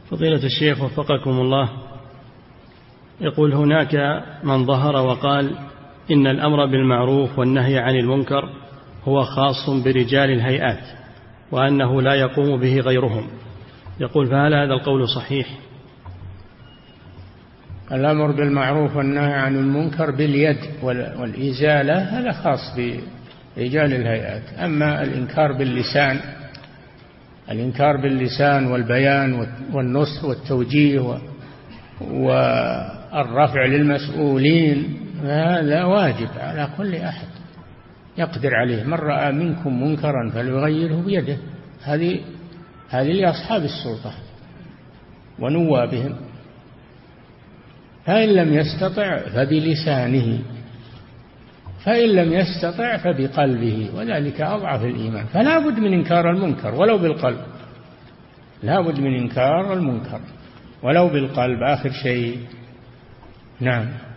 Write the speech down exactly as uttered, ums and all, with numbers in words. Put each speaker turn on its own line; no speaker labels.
فضيلة الشيخ وفقكم الله، يقول هناك من ظهر وقال إن الأمر بالمعروف والنهي عن المنكر هو خاص برجال الهيئات وأنه لا يقوم به غيرهم، يقول فهل هذا القول صحيح؟
الأمر بالمعروف والنهي عن المنكر باليد والإزالة هذا خاص برجال الهيئات، أما الإنكار باللسان الإنكار باللسان والبيان والنصح والتوجيه والرفع للمسؤولين هذا واجب على كل أحد يقدر عليه. من رأى منكم منكرا فليغيره بيده، هذه هذه لأصحاب السلطة ونوابهم. فإن لم يستطع فبلسانه، فإن لم يستطع فبقلبه، وذلك أضعف الإيمان. فلا بد من إنكار المنكر ولو بالقلب، لا بد من إنكار المنكر ولو بالقلب آخر شيء. نعم.